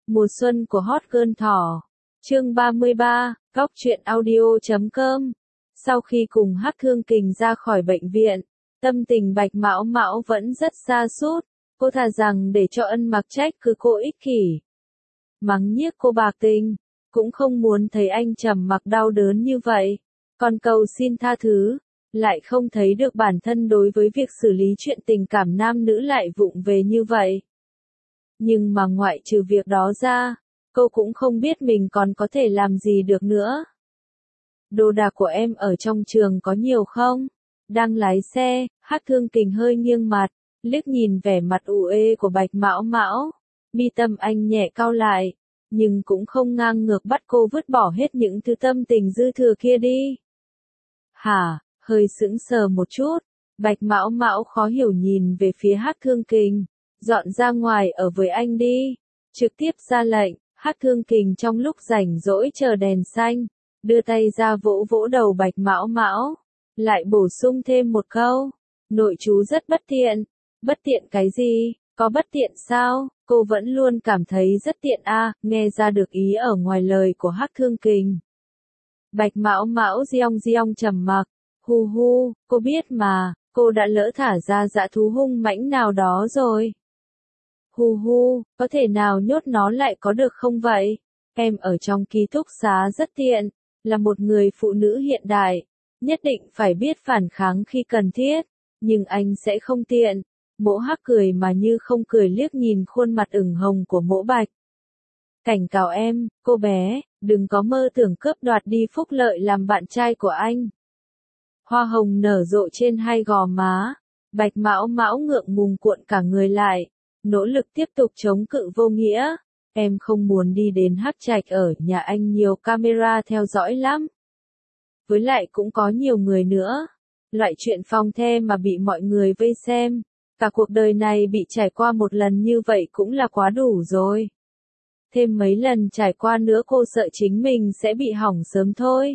Mùa xuân của Hot Girl Thỏ. Chương 33, Góc truyện audio.com. Sau khi cùng Hắc Thương Kình ra khỏi bệnh viện, tâm tình Bạch Mão Mão vẫn rất sa sút. Cô thà rằng để cho Ân Mặc trách cứ cô ích kỷ, mắng nhiếc cô bạc tình, cũng không muốn thấy anh Trầm Mặc đau đớn như vậy. Còn cầu xin tha thứ, lại không thấy được bản thân đối với việc xử lý chuyện tình cảm nam nữ lại vụng về như vậy. Nhưng mà ngoại trừ việc đó ra, cô cũng không biết mình còn có thể làm gì được nữa. Đồ đạc của em ở trong trường có nhiều không? Đang lái xe, Hắc Thương Kình hơi nghiêng mặt, liếc nhìn vẻ mặt ủ ê của Bạch Mão Mão. Mi tâm anh nhẹ cau lại, nhưng cũng không ngang ngược bắt cô vứt bỏ hết những thứ tâm tình dư thừa kia đi. Hả? Hơi sững sờ một chút, Bạch Mão Mão khó hiểu nhìn về phía Hắc Thương Kình. Dọn ra ngoài ở với anh đi. Trực tiếp ra lệnh. Hắc Thương Kình trong lúc rảnh rỗi chờ đèn xanh, đưa tay ra vỗ vỗ đầu Bạch Mão Mão, lại bổ sung thêm một câu. Nội chú rất bất tiện. Bất tiện cái gì? Có bất tiện sao? Cô vẫn luôn cảm thấy rất tiện nghe ra được ý ở ngoài lời của Hắc Thương Kình. Bạch Mão Mão giong trầm mặc. Hu hu, cô biết mà, cô đã lỡ thả ra dã thú hung mãnh nào đó rồi. Hu hu, có thể nào nhốt nó lại có được không vậy? Em ở trong ký túc xá rất tiện, là một người phụ nữ hiện đại, nhất định phải biết phản kháng khi cần thiết, nhưng anh sẽ không tiện. Mỗ Hắc cười mà như không cười liếc nhìn khuôn mặt ửng hồng của Mỗ Bạch. Cảnh cáo em, cô bé, đừng có mơ tưởng cướp đoạt đi phúc lợi làm bạn trai của anh. Hoa hồng nở rộ trên hai gò má, Bạch Mão Mão ngượng ngùng cuộn cả người lại, nỗ lực tiếp tục chống cự vô nghĩa. Em không muốn đi đến Hắc Trạch, ở nhà anh nhiều camera theo dõi lắm. Với lại cũng có nhiều người nữa. Loại chuyện phong the mà bị mọi người vây xem, cả cuộc đời này bị trải qua một lần như vậy cũng là quá đủ rồi. Thêm mấy lần trải qua nữa cô sợ chính mình sẽ bị hỏng sớm thôi.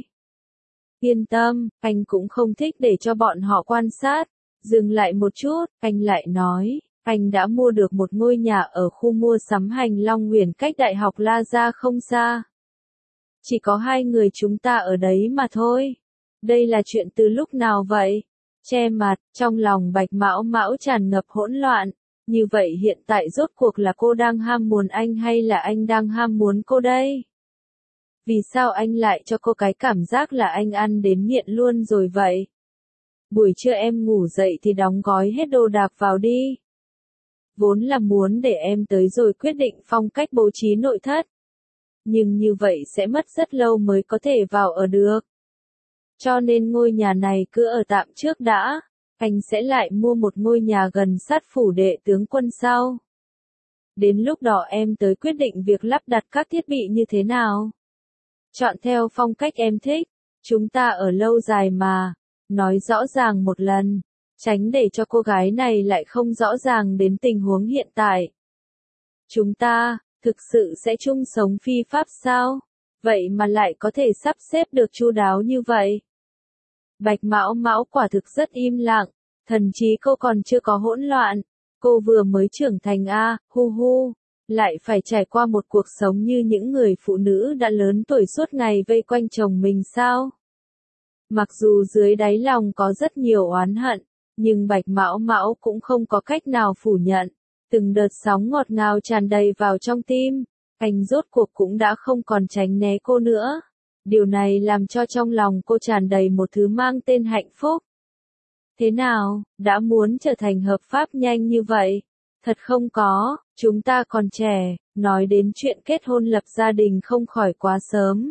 Yên tâm, anh cũng không thích để cho bọn họ quan sát. Dừng lại một chút, anh lại nói, anh đã mua được một ngôi nhà ở khu mua sắm Hành Long Huyền cách Đại học La Gia không xa. Chỉ có 2 người chúng ta ở đấy mà thôi. Đây là chuyện từ lúc nào vậy? Che mặt, trong lòng Bạch Mão Mão tràn ngập hỗn loạn. Như vậy hiện tại rốt cuộc là cô đang ham muốn anh hay là anh đang ham muốn cô đây? Vì sao anh lại cho cô cái cảm giác là anh ăn đến nghiện luôn rồi vậy? Buổi trưa em ngủ dậy thì đóng gói hết đồ đạc vào đi. Vốn là muốn để em tới rồi quyết định phong cách bố trí nội thất. Nhưng như vậy sẽ mất rất lâu mới có thể vào ở được. Cho nên ngôi nhà này cứ ở tạm trước đã. Anh sẽ lại mua một ngôi nhà gần sát phủ đệ tướng quân sau. Đến lúc đó em tới quyết định việc lắp đặt các thiết bị như thế nào. Chọn theo phong cách em thích. Chúng ta ở lâu dài mà. Nói rõ ràng một lần. Tránh để cho cô gái này lại không rõ ràng đến tình huống hiện tại. Chúng ta, thực sự sẽ chung sống phi pháp sao? Vậy mà lại có thể sắp xếp được chu đáo như vậy. Bạch Mão Mão quả thực rất im lặng. Thần trí cô còn chưa có hỗn loạn. Cô vừa mới trưởng thành hu hu. Lại phải trải qua một cuộc sống như những người phụ nữ đã lớn tuổi suốt ngày vây quanh chồng mình sao? Mặc dù dưới đáy lòng có rất nhiều oán hận, nhưng Bạch Mão Mão cũng không có cách nào phủ nhận. Từng đợt sóng ngọt ngào tràn đầy vào trong tim, anh rốt cuộc cũng đã không còn tránh né cô nữa. Điều này làm cho trong lòng cô tràn đầy một thứ mang tên hạnh phúc. Thế nào, đã muốn trở thành hợp pháp nhanh như vậy? Thật không có, chúng ta còn trẻ, nói đến chuyện kết hôn lập gia đình không khỏi quá sớm.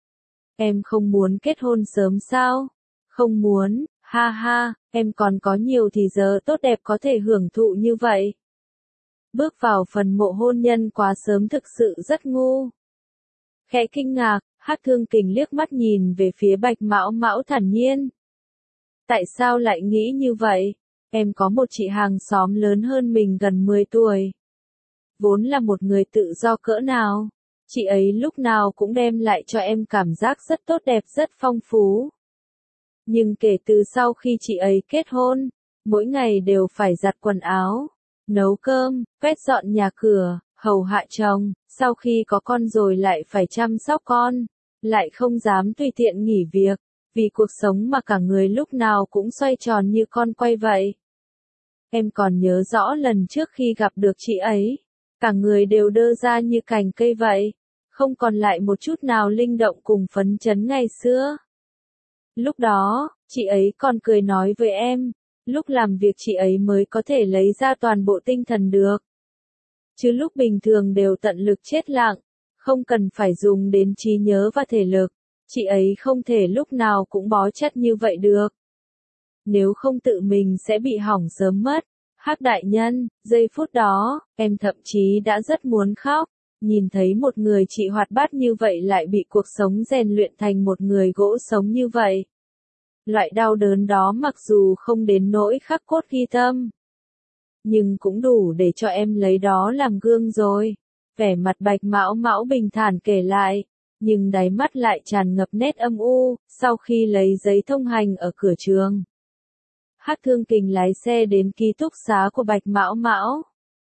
Em không muốn kết hôn sớm sao? Không muốn, ha ha, em còn có nhiều thì giờ tốt đẹp có thể hưởng thụ như vậy. Bước vào phần mộ hôn nhân quá sớm thực sự rất ngu. Khẽ kinh ngạc, Hắc Thương Kình liếc mắt nhìn về phía Bạch Mão Mão thản nhiên. Tại sao lại nghĩ như vậy? Em có một chị hàng xóm lớn hơn mình gần 10 tuổi. Vốn là một người tự do cỡ nào. Chị ấy lúc nào cũng đem lại cho em cảm giác rất tốt đẹp, rất phong phú. Nhưng kể từ sau khi chị ấy kết hôn, mỗi ngày đều phải giặt quần áo, nấu cơm, quét dọn nhà cửa, hầu hạ chồng, Sau khi có con rồi lại phải chăm sóc con, lại không dám tùy tiện nghỉ việc, vì cuộc sống mà cả người lúc nào cũng xoay tròn như con quay vậy. Em còn nhớ rõ lần trước khi gặp được chị ấy, cả người đều đơ ra như cành cây vậy, không còn lại một chút nào linh động cùng phấn chấn ngày xưa. Lúc đó, chị ấy còn cười nói với em, lúc làm việc chị ấy mới có thể lấy ra toàn bộ tinh thần được. Chứ lúc bình thường đều tận lực chết lặng, không cần phải dùng đến trí nhớ và thể lực, chị ấy không thể lúc nào cũng bó chất như vậy được. Nếu không tự mình sẽ bị hỏng sớm mất. Hắc đại nhân, giây phút đó, em thậm chí đã rất muốn khóc, nhìn thấy một người chị hoạt bát như vậy lại bị cuộc sống rèn luyện thành một người gỗ sống như vậy. Loại đau đớn đó mặc dù không đến nỗi khắc cốt ghi tâm, nhưng cũng đủ để cho em lấy đó làm gương rồi. Vẻ mặt Bạch Mão Mão bình thản kể lại, nhưng đáy mắt lại tràn ngập nét âm u, sau khi lấy giấy thông hành ở cửa trường. Hắc Thương Kình lái xe đến ký túc xá của Bạch Mão Mão.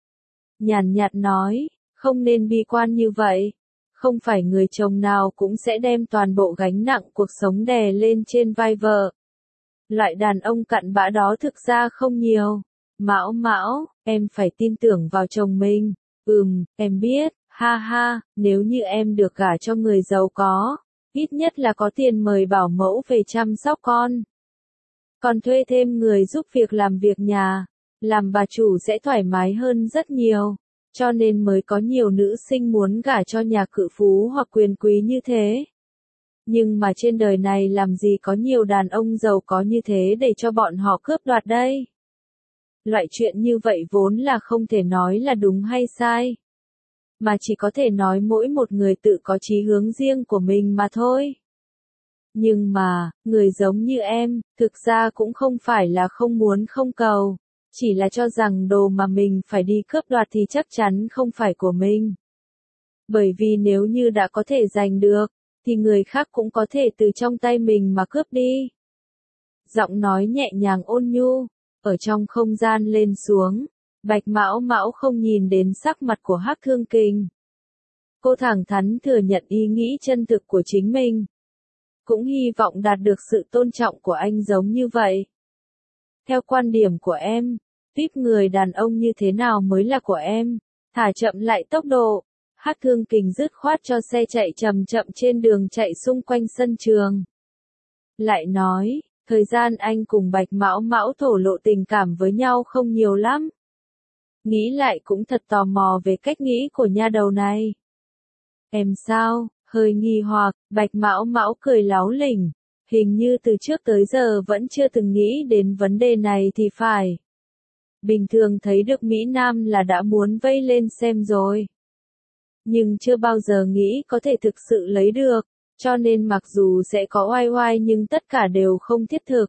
Nhàn nhạt nói, không nên bi quan như vậy. Không phải người chồng nào cũng sẽ đem toàn bộ gánh nặng cuộc sống đè lên trên vai vợ. Loại đàn ông cặn bã đó thực ra không nhiều. Mão Mão, em phải tin tưởng vào chồng mình. Em biết, ha ha, nếu như em được gả cho người giàu có, ít nhất là có tiền mời bảo mẫu về chăm sóc con. Còn thuê thêm người giúp việc làm việc nhà, làm bà chủ sẽ thoải mái hơn rất nhiều, cho nên mới có nhiều nữ sinh muốn gả cho nhà cự phú hoặc quyền quý như thế. Nhưng mà trên đời này làm gì có nhiều đàn ông giàu có như thế để cho bọn họ cướp đoạt đây? Loại chuyện như vậy vốn là không thể nói là đúng hay sai, mà chỉ có thể nói mỗi một người tự có chí hướng riêng của mình mà thôi. Nhưng mà, người giống như em, thực ra cũng không phải là không muốn không cầu, chỉ là cho rằng đồ mà mình phải đi cướp đoạt thì chắc chắn không phải của mình. Bởi vì nếu như đã có thể giành được, thì người khác cũng có thể từ trong tay mình mà cướp đi. Giọng nói nhẹ nhàng ôn nhu, ở trong không gian lên xuống, Bạch Mão Mão không nhìn đến sắc mặt của Hắc Thương Kình. Cô thẳng thắn thừa nhận ý nghĩ chân thực của chính mình. Cũng hy vọng đạt được sự tôn trọng của anh giống như vậy. Theo quan điểm của em, típ người đàn ông như thế nào mới là của em? Thả chậm lại tốc độ. Hắc Thương Kình dứt khoát cho xe chạy chậm chậm trên đường chạy xung quanh sân trường. Lại nói, thời gian anh cùng Bạch Mão Mão thổ lộ tình cảm với nhau không nhiều lắm. Nghĩ lại cũng thật tò mò về cách nghĩ của nha đầu này. Em sao? Hơi nghi hoặc, Bạch Mão Mão cười láo lỉnh, hình như từ trước tới giờ vẫn chưa từng nghĩ đến vấn đề này thì phải. Bình thường thấy được Mỹ Nam là đã muốn vây lên xem rồi. Nhưng chưa bao giờ nghĩ có thể thực sự lấy được, cho nên mặc dù sẽ có oai oai nhưng tất cả đều không thiết thực.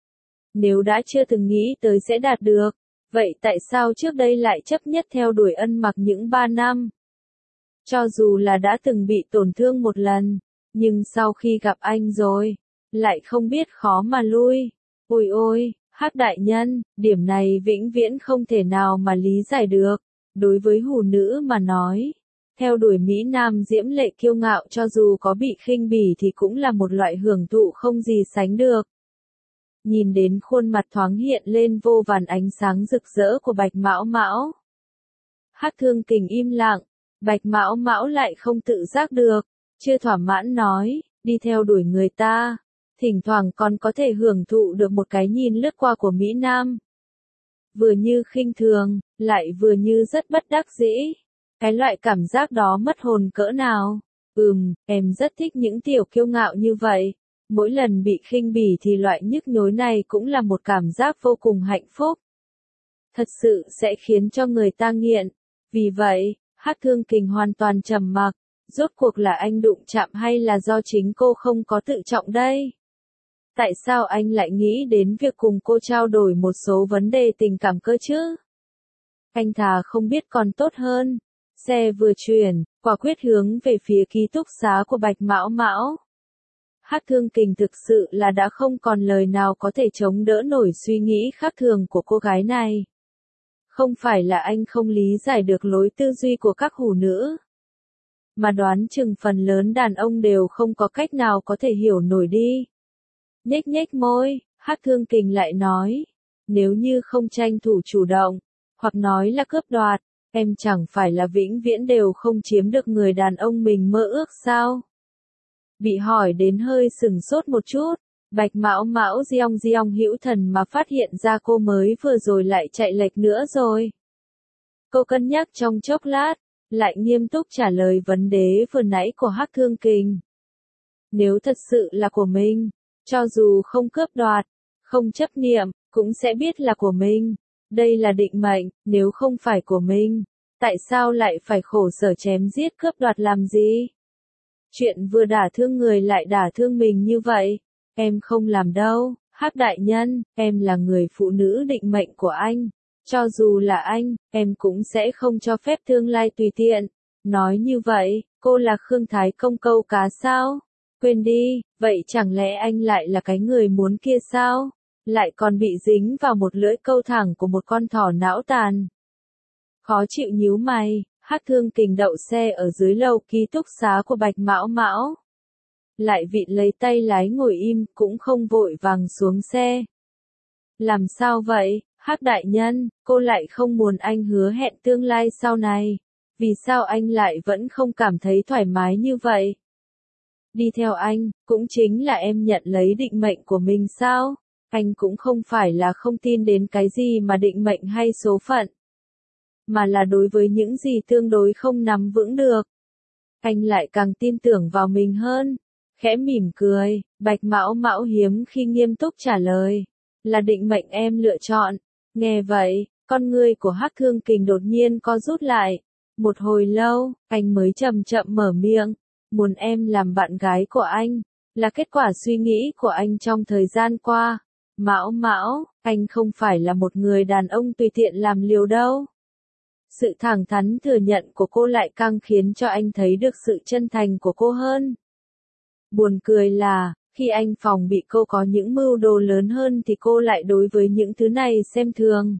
Nếu đã chưa từng nghĩ tới sẽ đạt được, vậy tại sao trước đây lại chấp nhất theo đuổi Ân Mặc những 3 năm? Cho dù là đã từng bị tổn thương một lần, nhưng sau khi gặp anh rồi, lại không biết khó mà lui. Ôi ôi, Hắc đại nhân, điểm này vĩnh viễn không thể nào mà lý giải được. Đối với hủ nữ mà nói, theo đuổi Mỹ Nam diễm lệ kiêu ngạo cho dù có bị khinh bỉ thì cũng là một loại hưởng thụ không gì sánh được. Nhìn đến khuôn mặt thoáng hiện lên vô vàn ánh sáng rực rỡ của Bạch Mão Mão. Hắc Thương Kình im lặng. Bạch Mão Mão lại không tự giác được, chưa thỏa mãn nói, đi theo đuổi người ta, thỉnh thoảng còn có thể hưởng thụ được một cái nhìn lướt qua của Mỹ Nam. Vừa như khinh thường, lại vừa như rất bất đắc dĩ. Cái loại cảm giác đó mất hồn cỡ nào. Em rất thích những tiểu kiêu ngạo như vậy. Mỗi lần bị khinh bỉ thì loại nhức nhối này cũng là một cảm giác vô cùng hạnh phúc. Thật sự sẽ khiến cho người ta nghiện. Vì vậy, Hắc Thương Kình hoàn toàn trầm mặc, rốt cuộc là anh đụng chạm hay là do chính cô không có tự trọng đây? Tại sao anh lại nghĩ đến việc cùng cô trao đổi một số vấn đề tình cảm cơ chứ? Anh thà không biết còn tốt hơn. Xe vừa chuyển, quả quyết hướng về phía ký túc xá của Bạch Mão Mão. Hắc Thương Kình thực sự là đã không còn lời nào có thể chống đỡ nổi suy nghĩ khác thường của cô gái này. Không phải là anh không lý giải được lối tư duy của các hủ nữ. mà đoán chừng phần lớn đàn ông đều không có cách nào có thể hiểu nổi đi. Nhếch nhếch môi, Hắc Thương Kình lại nói, nếu như không tranh thủ chủ động, hoặc nói là cướp đoạt, em chẳng phải là vĩnh viễn đều không chiếm được người đàn ông mình mơ ước sao? Bị hỏi đến hơi sừng sốt một chút, Bạch Mão Mão Giong hữu thần mà phát hiện ra cô mới vừa rồi lại chạy lệch nữa rồi. Cô cân nhắc trong chốc lát, lại nghiêm túc trả lời vấn đề vừa nãy của Hắc Thương Kình. Nếu thật sự là của mình, cho dù không cướp đoạt, không chấp niệm, cũng sẽ biết là của mình. Đây là định mệnh, nếu không phải của mình, tại sao lại phải khổ sở chém giết cướp đoạt làm gì? Chuyện vừa đả thương người lại đả thương mình như vậy, em không làm đâu, Hắc đại nhân, em là người phụ nữ định mệnh của anh. Cho dù là anh, em cũng sẽ không cho phép tương lai tùy tiện. Nói như vậy, cô là Khương Thái Công câu cá sao? Quên đi, vậy chẳng lẽ anh lại là cái người muốn kia sao? Lại còn bị dính vào một lưỡi câu thẳng của một con thỏ não tàn. Khó chịu nhíu mày, Hắc Thương Kình đậu xe ở dưới lầu ký túc xá của Bạch Mão Mão. Lại vịn lấy tay lái ngồi im, cũng không vội vàng xuống xe. Làm sao vậy, Hắc đại nhân, cô lại không muốn anh hứa hẹn tương lai sau này. Vì sao anh lại vẫn không cảm thấy thoải mái như vậy? Đi theo anh, cũng chính là em nhận lấy định mệnh của mình sao? Anh cũng không phải là không tin đến cái gì mà định mệnh hay số phận. Mà là đối với những gì tương đối không nắm vững được. Anh lại càng tin tưởng vào mình hơn. Khẽ mỉm cười, Bạch Mão Mão hiếm khi nghiêm túc trả lời. Là định mệnh em lựa chọn. Nghe vậy, con ngươi của Hắc Thương Kình đột nhiên co rút lại. Một hồi lâu, anh mới chậm chậm mở miệng. Muốn em làm bạn gái của anh, là kết quả suy nghĩ của anh trong thời gian qua. Mão Mão, anh không phải là một người đàn ông tùy tiện làm liều đâu. Sự thẳng thắn thừa nhận của cô lại càng khiến cho anh thấy được sự chân thành của cô hơn. Buồn cười là, khi anh phòng bị cô có những mưu đồ lớn hơn thì cô lại đối với những thứ này xem thường.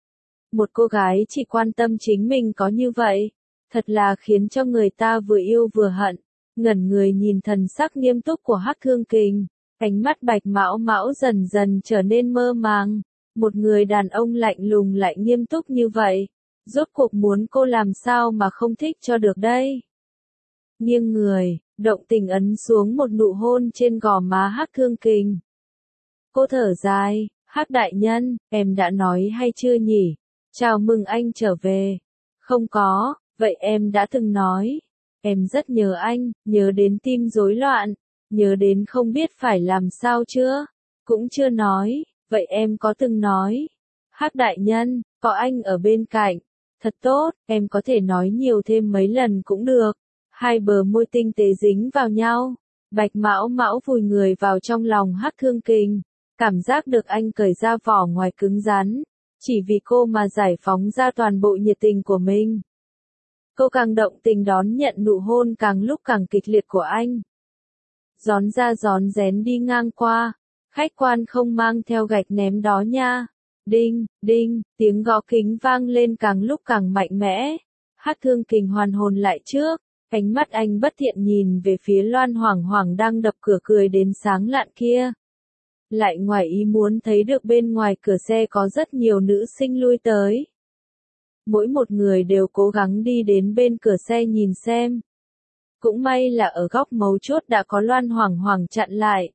Một cô gái chỉ quan tâm chính mình có như vậy, thật là khiến cho người ta vừa yêu vừa hận. Ngẩn người nhìn thần sắc nghiêm túc của Hắc Thương Kình, ánh mắt Bạch Mão Mão dần dần trở nên mơ màng. Một người đàn ông lạnh lùng lại nghiêm túc như vậy, rốt cuộc muốn cô làm sao mà không thích cho được đây? Nghiêng người, động tình ấn xuống một nụ hôn trên gò má Hắc Thương Kình. Cô thở dài, Hắc đại nhân, em đã nói hay chưa nhỉ? Chào mừng anh trở về. Không có, vậy em đã từng nói. Em rất nhớ anh, nhớ đến tim rối loạn, nhớ đến không biết phải làm sao chưa? Cũng chưa nói, vậy em có từng nói. Hắc đại nhân, có anh ở bên cạnh. Thật tốt, em có thể nói nhiều thêm mấy lần cũng được. Hai bờ môi tinh tế dính vào nhau. Bạch Mão Mão vùi người vào trong lòng Hắc Thương Kình. Cảm giác được anh cởi ra vỏ ngoài cứng rắn. Chỉ vì cô mà giải phóng ra toàn bộ nhiệt tình của mình. Cô càng động tình đón nhận nụ hôn càng lúc càng kịch liệt của anh. Gión ra gión rén đi ngang qua. Khách quan không mang theo gạch ném đó nha. Đinh, đinh, tiếng gõ kính vang lên càng lúc càng mạnh mẽ. Hắc Thương Kình hoàn hồn lại trước. Ánh mắt anh bất thiện nhìn về phía Loan Hoảng Hoảng đang đập cửa cười đến sáng lạn kia. Lại ngoài ý muốn thấy được bên ngoài cửa xe có rất nhiều nữ sinh lui tới. Mỗi một người đều cố gắng đi đến bên cửa xe nhìn xem. Cũng may là ở góc mấu chốt đã có Loan Hoảng Hoảng chặn lại.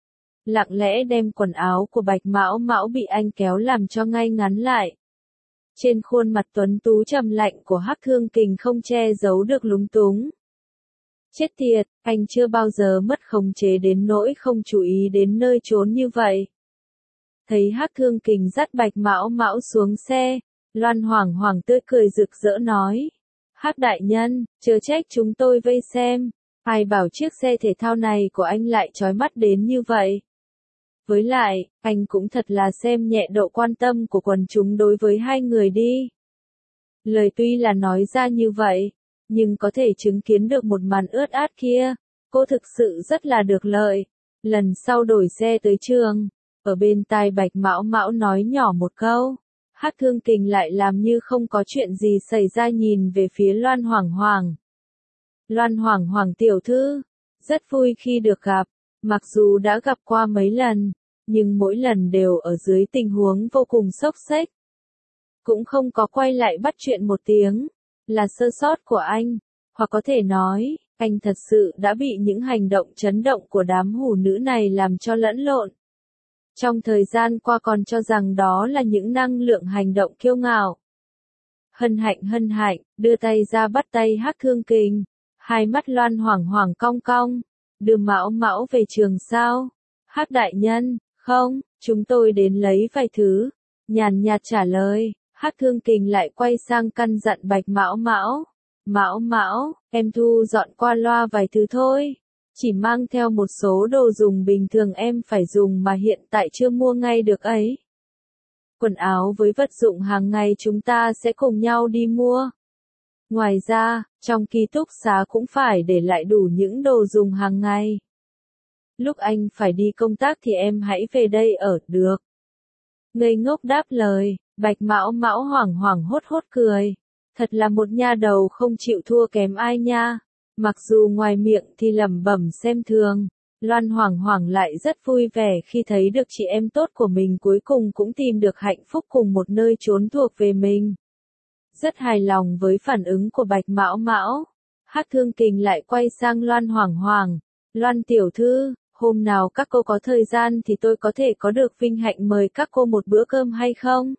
Lặng lẽ đem quần áo của Bạch Mão Mão bị anh kéo làm cho ngay ngắn lại. Trên khuôn mặt tuấn tú trầm lạnh của Hắc Thương Kình không che giấu được lúng túng. Chết tiệt, anh chưa bao giờ mất khống chế đến nỗi không chú ý đến nơi trốn như vậy. Thấy Hắc Thương Kình dắt Bạch Mão Mão xuống xe, Loan Hoảng Hoảng tươi cười rực rỡ nói. Hắc đại nhân, chớ trách chúng tôi vây xem. Ai bảo chiếc xe thể thao này của anh lại chói mắt đến như vậy. Với lại, anh cũng thật là xem nhẹ độ quan tâm của quần chúng đối với hai người đi. Lời tuy là nói ra như vậy, nhưng có thể chứng kiến được một màn ướt át kia, cô thực sự rất là được lợi. Lần sau đổi xe tới trường, ở bên tai Bạch Mão Mão nói nhỏ một câu, Hắc Thương Kình lại làm như không có chuyện gì xảy ra nhìn về phía Loan Hoảng Hoảng. Loan Hoảng Hoảng tiểu thư, rất vui khi được gặp, mặc dù đã gặp qua mấy lần, nhưng mỗi lần đều ở dưới tình huống vô cùng xốc xếch. Cũng không có quay lại bắt chuyện một tiếng, là sơ sót của anh, hoặc có thể nói, anh thật sự đã bị những hành động chấn động của đám hủ nữ này làm cho lẫn lộn. Trong thời gian qua còn cho rằng đó là những năng lượng hành động kiêu ngạo. Hân hạnh, đưa tay ra bắt tay Hắc Thương Kình, hai mắt Loan Hoảng Hoảng cong cong, đưa Mão Mão về trường sao? Hắc đại nhân, không, chúng tôi đến lấy vài thứ, nhàn nhạt trả lời. Hắc Thương Kình lại quay sang căn dặn Bạch Mão Mão. Mão Mão, em thu dọn qua loa vài thứ thôi. Chỉ mang theo một số đồ dùng bình thường em phải dùng mà hiện tại chưa mua ngay được ấy. Quần áo với vật dụng hàng ngày chúng ta sẽ cùng nhau đi mua. Ngoài ra, trong ký túc xá cũng phải để lại đủ những đồ dùng hàng ngày. Lúc anh phải đi công tác thì em hãy về đây ở, được. Ngây ngốc đáp lời, Bạch Mão Mão hoảng hoảng hốt hốt cười. Thật là một nha đầu không chịu thua kém ai nha. Mặc dù ngoài miệng thì lẩm bẩm xem thường, Loan Hoảng Hoảng lại rất vui vẻ khi thấy được chị em tốt của mình cuối cùng cũng tìm được hạnh phúc cùng một nơi trốn thuộc về mình. Rất hài lòng với phản ứng của Bạch Mão Mão. Hắc Thương Kình lại quay sang Loan Hoảng Hoảng. Loan tiểu thư, hôm nào các cô có thời gian thì tôi có thể có được vinh hạnh mời các cô một bữa cơm hay không?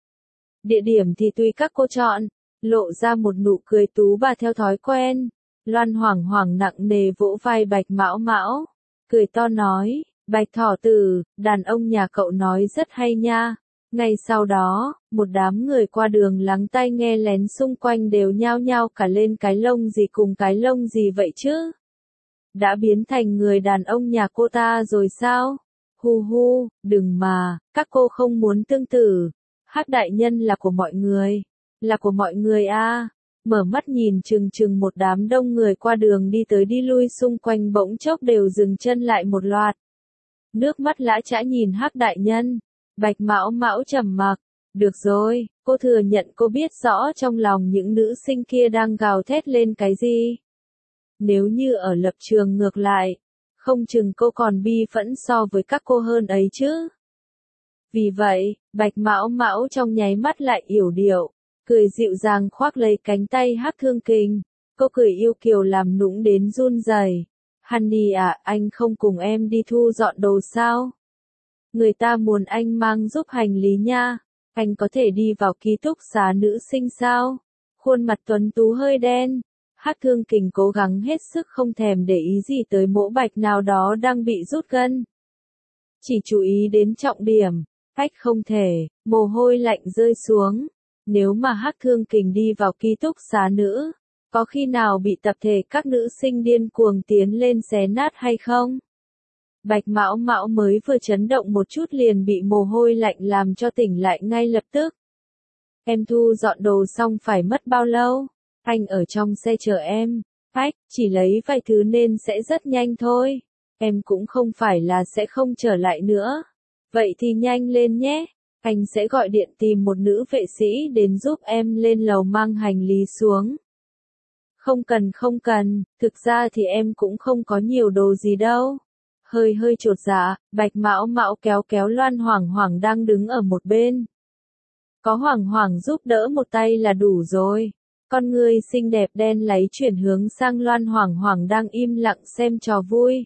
Địa điểm thì tùy các cô chọn. Lộ ra một nụ cười tú bà theo thói quen. Loan Hoảng Hoảng nặng nề vỗ vai Bạch Mão Mão. Cười to nói, Bạch thỏ tử, đàn ông nhà cậu nói rất hay nha. Ngay sau đó, một đám người qua đường lắng tai nghe lén xung quanh đều nhao nhao cả lên cái lông gì cùng cái lông gì vậy chứ? Đã biến thành người đàn ông nhà cô ta rồi sao? Hu hu, đừng mà, các cô không muốn tương tử. Hắc đại nhân là của mọi người. Là của mọi người à. Mở mắt nhìn chừng một đám đông người qua đường đi tới đi lui xung quanh bỗng chốc đều dừng chân lại một loạt. Nước mắt lã chã nhìn Hắc đại nhân. Bạch Mão Mão trầm mặc. Được rồi, cô thừa nhận cô biết rõ trong lòng những nữ sinh kia đang gào thét lên cái gì. Nếu như ở lập trường ngược lại, không chừng cô còn bi phẫn so với các cô hơn ấy chứ. Vì vậy, Bạch Mão Mão trong nháy mắt lại yểu điệu, cười dịu dàng khoác lấy cánh tay Hắc Thương Kình. Cô cười yêu kiều làm nũng đến run rẩy. Honey à, anh không cùng em đi thu dọn đồ sao? Người ta muốn anh mang giúp hành lý nha. Anh có thể đi vào ký túc xá nữ sinh sao? Khuôn mặt tuấn tú hơi đen. Hắc Thương Kình cố gắng hết sức không thèm để ý gì tới mỗ bạch nào đó đang bị rút gân. Chỉ chú ý đến trọng điểm. Cách không thể, mồ hôi lạnh rơi xuống. Nếu mà Hắc Thương Kình đi vào ký túc xá nữ, có khi nào bị tập thể các nữ sinh điên cuồng tiến lên xé nát hay không? Bạch Mão Mão mới vừa chấn động một chút liền bị mồ hôi lạnh làm cho tỉnh lại ngay lập tức. Em thu dọn đồ xong phải mất bao lâu? Anh ở trong xe chờ em. Ách, chỉ lấy vài thứ nên sẽ rất nhanh thôi. Em cũng không phải là sẽ không trở lại nữa. Vậy thì nhanh lên nhé. Anh sẽ gọi điện tìm một nữ vệ sĩ đến giúp em lên lầu mang hành lý xuống. Không cần, thực ra thì em cũng không có nhiều đồ gì đâu. Hơi chột dạ, Bạch Mão Mão kéo Loan Hoảng Hoảng đang đứng ở một bên. Có Hoảng Hoảng giúp đỡ một tay là đủ rồi. Con người xinh đẹp đen láy chuyển hướng sang Loan Hoảng Hoảng đang im lặng xem trò vui.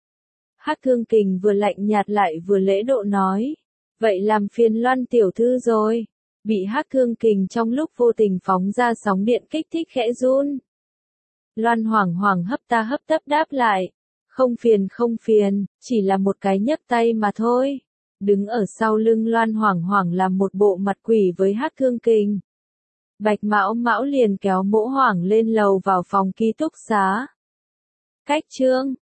Hắc Thương Kình vừa lạnh nhạt lại vừa lễ độ nói. Vậy làm phiền Loan tiểu thư rồi. Bị Hắc Thương Kình trong lúc vô tình phóng ra sóng điện kích thích khẽ run. Loan Hoảng Hoảng hấp ta hấp tấp đáp lại. Không phiền, chỉ là một cái nhấc tay mà thôi. Đứng ở sau lưng Loan Hoảng Hoảng làm một bộ mặt quỷ với Hắc Thương Kình. Bạch Mão Mão liền kéo Mỗ Hoảng lên lầu vào phòng ký túc xá. Cách chương